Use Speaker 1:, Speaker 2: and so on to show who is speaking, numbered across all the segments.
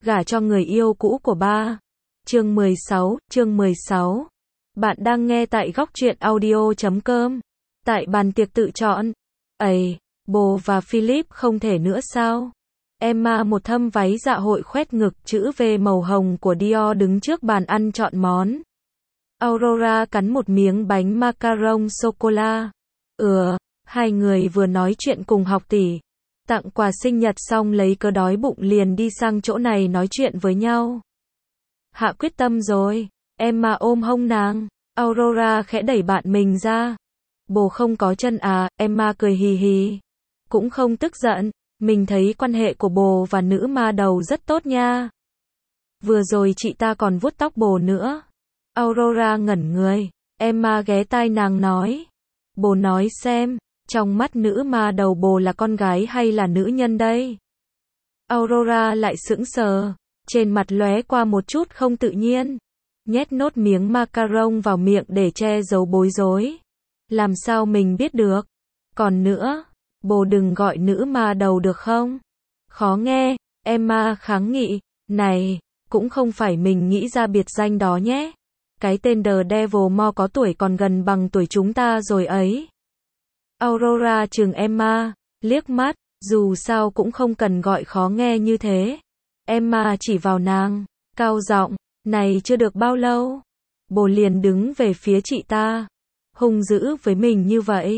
Speaker 1: gả cho người yêu cũ của ba. Chương 16. Bạn đang nghe tại góc truyện audio.com. Tại bàn tiệc tự chọn. Ây, bồ và Philip không thể nữa sao? Emma một thâm váy dạ hội khoét ngực chữ V màu hồng của Dior đứng trước bàn ăn chọn món. Aurora cắn một miếng bánh macaron sô-cô-la. Hai người vừa nói chuyện cùng học tỷ. Tặng quà sinh nhật xong lấy cớ đói bụng liền đi sang chỗ này nói chuyện với nhau. Hạ quyết tâm rồi. Emma ôm hông nàng. Aurora khẽ đẩy bạn mình ra. Bồ không có chân à? Emma cười hì hì. Cũng không tức giận. Mình thấy quan hệ của bồ và nữ ma đầu rất tốt nha. Vừa rồi chị ta còn vuốt tóc bồ nữa. Aurora ngẩn người. Emma ghé tai nàng nói. Bồ nói xem, trong mắt nữ ma đầu bồ là con gái hay là nữ nhân đây? Aurora lại sững sờ. Trên mặt lóe qua một chút không tự nhiên. Nhét nốt miếng macaron vào miệng để che giấu bối rối. Làm sao mình biết được? Còn nữa, bồ đừng gọi nữ ma đầu được không? Khó nghe. Emma kháng nghị. Này, cũng không phải mình nghĩ ra biệt danh đó nhé. Cái tên The Devil Mo có tuổi còn gần bằng tuổi chúng ta rồi ấy. Aurora trừng Emma, liếc mắt, dù sao cũng không cần gọi khó nghe như thế. Emma chỉ vào nàng, cao giọng, này chưa được bao lâu. Bồ liền đứng về phía chị ta, hung dữ với mình như vậy.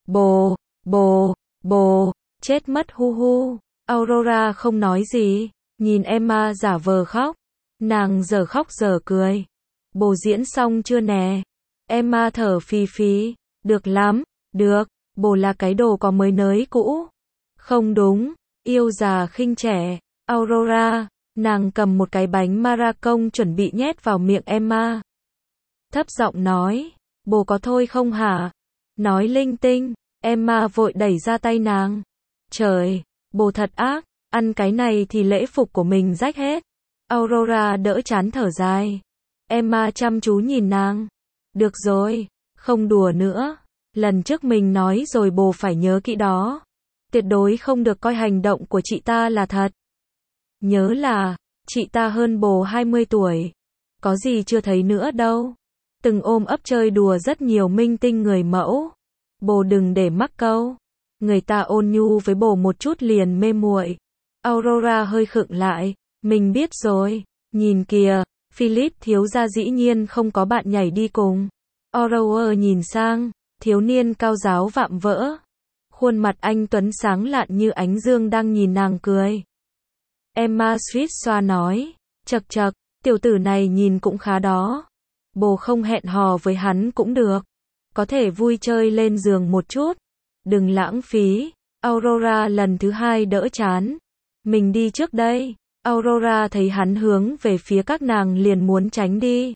Speaker 1: Bồ, chết mất hu hu. Aurora không nói gì, nhìn Emma giả vờ khóc. Nàng giờ khóc giờ cười. Bồ diễn xong chưa nè? Emma thở phì phì. Được lắm, được. Bồ là cái đồ có mới nới cũ. Không đúng, yêu già khinh trẻ. Aurora, nàng cầm một cái bánh maracon chuẩn bị nhét vào miệng Emma. Thấp giọng nói, bồ có thôi không hả? Nói linh tinh. Emma vội đẩy ra tay nàng. Trời, bồ thật ác, ăn cái này thì lễ phục của mình rách hết. Aurora đỡ chán thở dài. Emma chăm chú nhìn nàng. Được rồi, không đùa nữa. Lần trước mình nói rồi bồ phải nhớ kỹ đó. Tuyệt đối không được coi hành động của chị ta là thật. Nhớ là, chị ta hơn bồ 20 tuổi. Có gì chưa thấy nữa đâu. Từng ôm ấp chơi đùa rất nhiều minh tinh người mẫu. Bồ đừng để mắc câu. Người ta ôn nhu với bồ một chút liền mê muội. Aurora hơi khựng lại. Mình biết rồi. Nhìn kìa, Philip thiếu gia dĩ nhiên không có bạn nhảy đi cùng. Aurora nhìn sang, thiếu niên cao giáo vạm vỡ. Khuôn mặt anh tuấn sáng lạn như ánh dương đang nhìn nàng cười. Emma suýt xoa nói, chậc chậc, tiểu tử này nhìn cũng khá đó. Bồ không hẹn hò với hắn cũng được. Có thể vui chơi lên giường một chút. Đừng lãng phí. Aurora lần thứ hai đỡ chán. Mình đi trước đây. Aurora thấy hắn hướng về phía các nàng liền muốn tránh đi.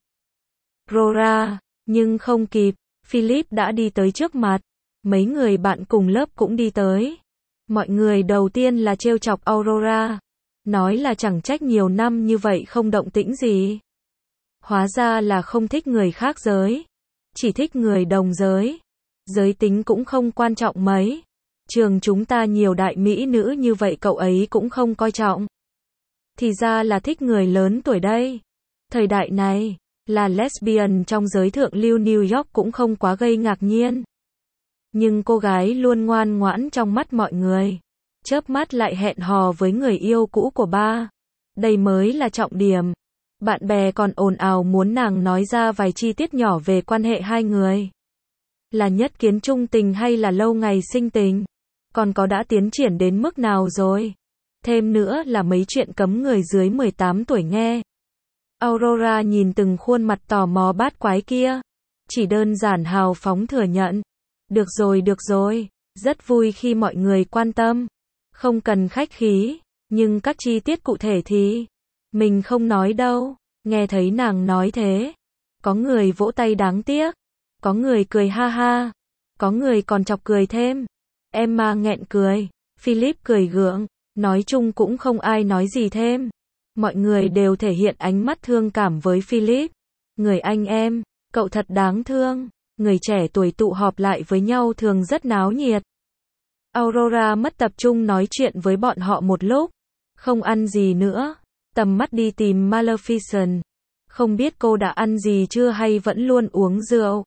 Speaker 1: Aurora, nhưng không kịp. Philip đã đi tới trước mặt. Mấy người bạn cùng lớp cũng đi tới. Mọi người đầu tiên là trêu chọc Aurora. Nói là chẳng trách nhiều năm như vậy không động tĩnh gì. Hóa ra là không thích người khác giới. Chỉ thích người đồng giới. Giới tính cũng không quan trọng mấy. Trường chúng ta nhiều đại mỹ nữ như vậy cậu ấy cũng không coi trọng. Thì ra là thích người lớn tuổi đây. Thời đại này, là lesbian trong giới thượng lưu New York cũng không quá gây ngạc nhiên. Nhưng cô gái luôn ngoan ngoãn trong mắt mọi người. Chớp mắt lại hẹn hò với người yêu cũ của ba. Đây mới là trọng điểm. Bạn bè còn ồn ào muốn nàng nói ra vài chi tiết nhỏ về quan hệ hai người. Là nhất kiến trung tình hay là lâu ngày sinh tình? Còn có đã tiến triển đến mức nào rồi? Thêm nữa là mấy chuyện cấm người dưới 18 tuổi nghe. Aurora nhìn từng khuôn mặt tò mò bát quái kia. Chỉ đơn giản hào phóng thừa nhận. Được rồi. Rất vui khi mọi người quan tâm. Không cần khách khí. Nhưng các chi tiết cụ thể thì mình không nói đâu. Nghe thấy nàng nói thế. Có người vỗ tay đáng tiếc. Có người cười ha ha. Có người còn chọc cười thêm. Emma nghẹn cười. Philip cười gượng. Nói chung cũng không ai nói gì thêm. Mọi người đều thể hiện ánh mắt thương cảm với Philip. Người anh em, cậu thật đáng thương. Người trẻ tuổi tụ họp lại với nhau thường rất náo nhiệt. Aurora mất tập trung nói chuyện với bọn họ một lúc. Không ăn gì nữa. tầm mắt đi tìm Maleficent. Không biết cô đã ăn gì chưa hay vẫn luôn uống rượu.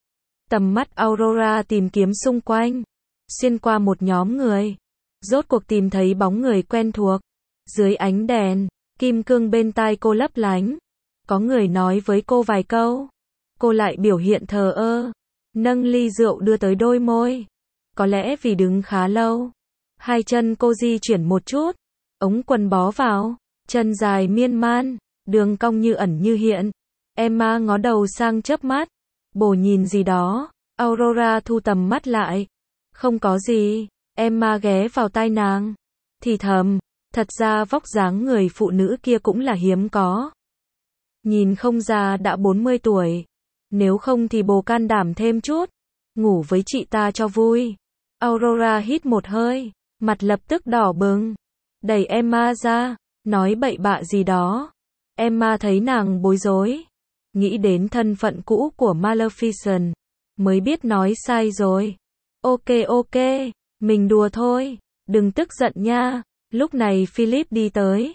Speaker 1: Tầm mắt Aurora tìm kiếm xung quanh, xuyên qua một nhóm người. Rốt cuộc tìm thấy bóng người quen thuộc. Dưới ánh đèn, kim cương bên tai cô lấp lánh. Có người nói với cô vài câu. Cô lại biểu hiện thờ ơ. Nâng ly rượu đưa tới đôi môi. Có lẽ vì đứng khá lâu. Hai chân cô di chuyển một chút. Ống quần bó vào. Chân dài miên man. Đường cong như ẩn như hiện. Emma ngó đầu sang chớp mắt. Bồ nhìn gì đó. Aurora thu tầm mắt lại. Không có gì. Emma ghé vào tai nàng. Thì thầm. Thật ra vóc dáng người phụ nữ kia cũng là hiếm có. Nhìn không ra đã 40 tuổi. Nếu không thì bồ can đảm thêm chút. Ngủ với chị ta cho vui. Aurora hít một hơi. Mặt lập tức đỏ bừng. Đẩy Emma ra. Nói bậy bạ gì đó. Emma thấy nàng bối rối. Nghĩ đến thân phận cũ của Maleficent. Mới biết nói sai rồi. Ok, mình đùa thôi. Đừng tức giận nha. Lúc này Philip đi tới.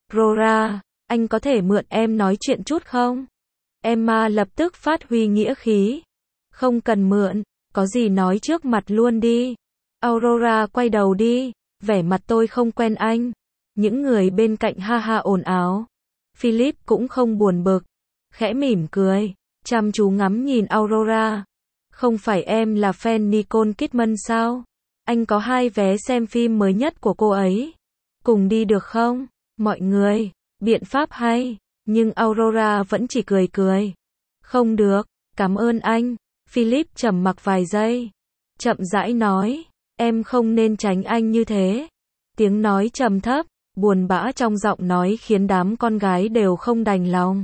Speaker 1: Rora, anh có thể mượn em nói chuyện chút không? Emma lập tức phát huy nghĩa khí. Không cần mượn, có gì nói trước mặt luôn đi. Aurora quay đầu đi. Vẻ mặt tôi không quen anh. Những người bên cạnh ha ha ồn ào. Philip cũng không buồn bực. Khẽ mỉm cười. Chăm chú ngắm nhìn Aurora. Không phải em là fan Nicole Kidman sao? Anh có 2 vé xem phim mới nhất của cô ấy. Cùng đi được không? Mọi người, biện pháp hay. Nhưng Aurora vẫn chỉ cười cười. Không được, cảm ơn anh. Philip trầm mặc vài giây. Chậm rãi nói, em không nên tránh anh như thế. Tiếng nói trầm thấp, buồn bã trong giọng nói khiến đám con gái đều không đành lòng.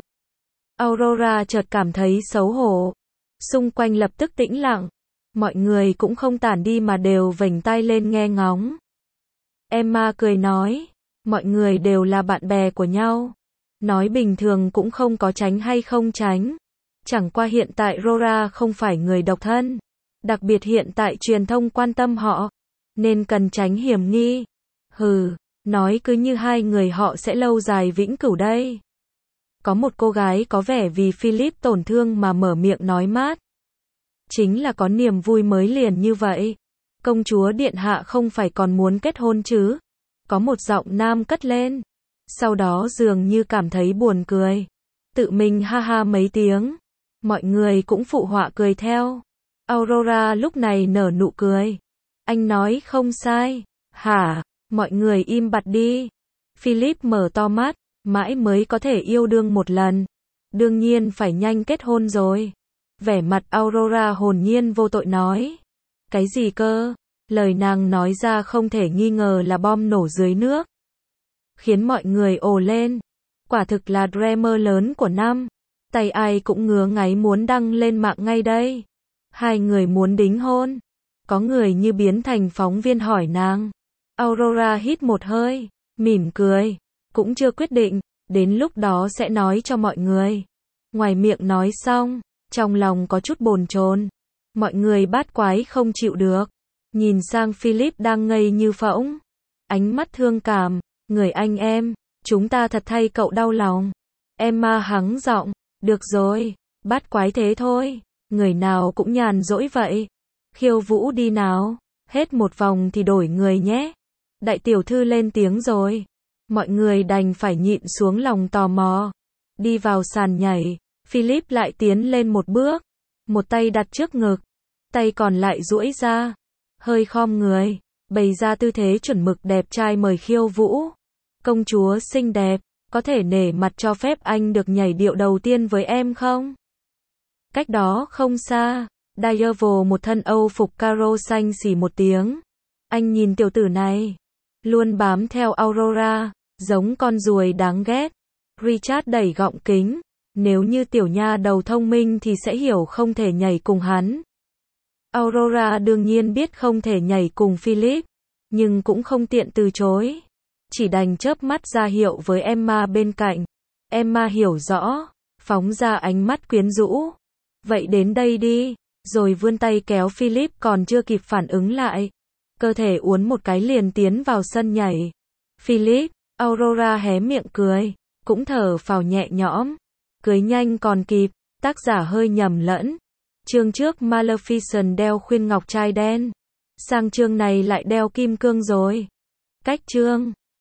Speaker 1: Aurora chợt cảm thấy xấu hổ. Xung quanh lập tức tĩnh lặng. Mọi người cũng không tản đi mà đều vểnh tai lên nghe ngóng. Emma cười nói, mọi người đều là bạn bè của nhau. Nói bình thường cũng không có tránh hay không tránh. Chẳng qua hiện tại Rora không phải người độc thân. Đặc biệt hiện tại truyền thông quan tâm họ. Nên cần tránh hiểm nghi. Hừ, nói cứ như hai người họ sẽ lâu dài vĩnh cửu đây. Có một cô gái có vẻ vì Philip tổn thương mà mở miệng nói mát. Chính là có niềm vui mới liền như vậy. Công chúa điện hạ không phải còn muốn kết hôn chứ? Có một giọng nam cất lên. Sau đó dường như cảm thấy buồn cười. Tự mình ha ha mấy tiếng. Mọi người cũng phụ họa cười theo. Aurora lúc này nở nụ cười. Anh nói không sai. Hả? Mọi người im bặt đi. Philip mở to mắt. Mãi mới có thể yêu đương một lần. Đương nhiên phải nhanh kết hôn rồi. Vẻ mặt Aurora hồn nhiên vô tội nói. Cái gì cơ? Lời nàng nói ra không thể nghi ngờ là bom nổ dưới nước. Khiến mọi người ồ lên. Quả thực là drama lớn của năm. Tay ai cũng ngứa ngáy muốn đăng lên mạng ngay đây. Hai người muốn đính hôn. Có người như biến thành phóng viên hỏi nàng. Aurora hít một hơi, mỉm cười. Cũng chưa quyết định, đến lúc đó sẽ nói cho mọi người. Ngoài miệng nói xong, trong lòng có chút bồn chồn. Mọi người bát quái không chịu được. Nhìn sang Philip đang ngây như phỗng. Ánh mắt thương cảm. Người anh em, chúng ta thật thay cậu đau lòng. Emma hắng giọng. Được rồi, bát quái thế thôi. Người nào cũng nhàn rỗi vậy. Khiêu vũ đi nào. Hết một vòng thì đổi người nhé. Đại tiểu thư lên tiếng rồi. Mọi người đành phải nhịn xuống lòng tò mò. Đi vào sàn nhảy. Philip lại tiến lên một bước. Một tay đặt trước ngực. Tay còn lại duỗi ra. Hơi khom người. Bày ra tư thế chuẩn mực đẹp trai mời khiêu vũ. Công chúa xinh đẹp. Có thể nể mặt cho phép anh được nhảy điệu đầu tiên với em không? Cách đó không xa. Diavel một thân Âu phục caro xanh xỉ một tiếng. Anh nhìn tiểu tử này. Luôn bám theo Aurora. Giống con ruồi đáng ghét. Richard đẩy gọng kính. Nếu như tiểu nha đầu thông minh thì sẽ hiểu không thể nhảy cùng hắn. Aurora đương nhiên biết không thể nhảy cùng Philip. Nhưng cũng không tiện từ chối. Chỉ đành chớp mắt ra hiệu với Emma bên cạnh. Emma hiểu rõ. Phóng ra ánh mắt quyến rũ. Vậy đến đây đi. Rồi vươn tay kéo Philip còn chưa kịp phản ứng lại. Cơ thể uốn một cái liền tiến vào sân nhảy. Philip, Aurora hé miệng cười. cũng thở phào nhẹ nhõm. Cưới nhanh còn kịp, tác giả hơi nhầm lẫn. Chương trước Maleficent đeo khuyên ngọc trai đen, sang chương này lại đeo kim cương rồi. Cách chương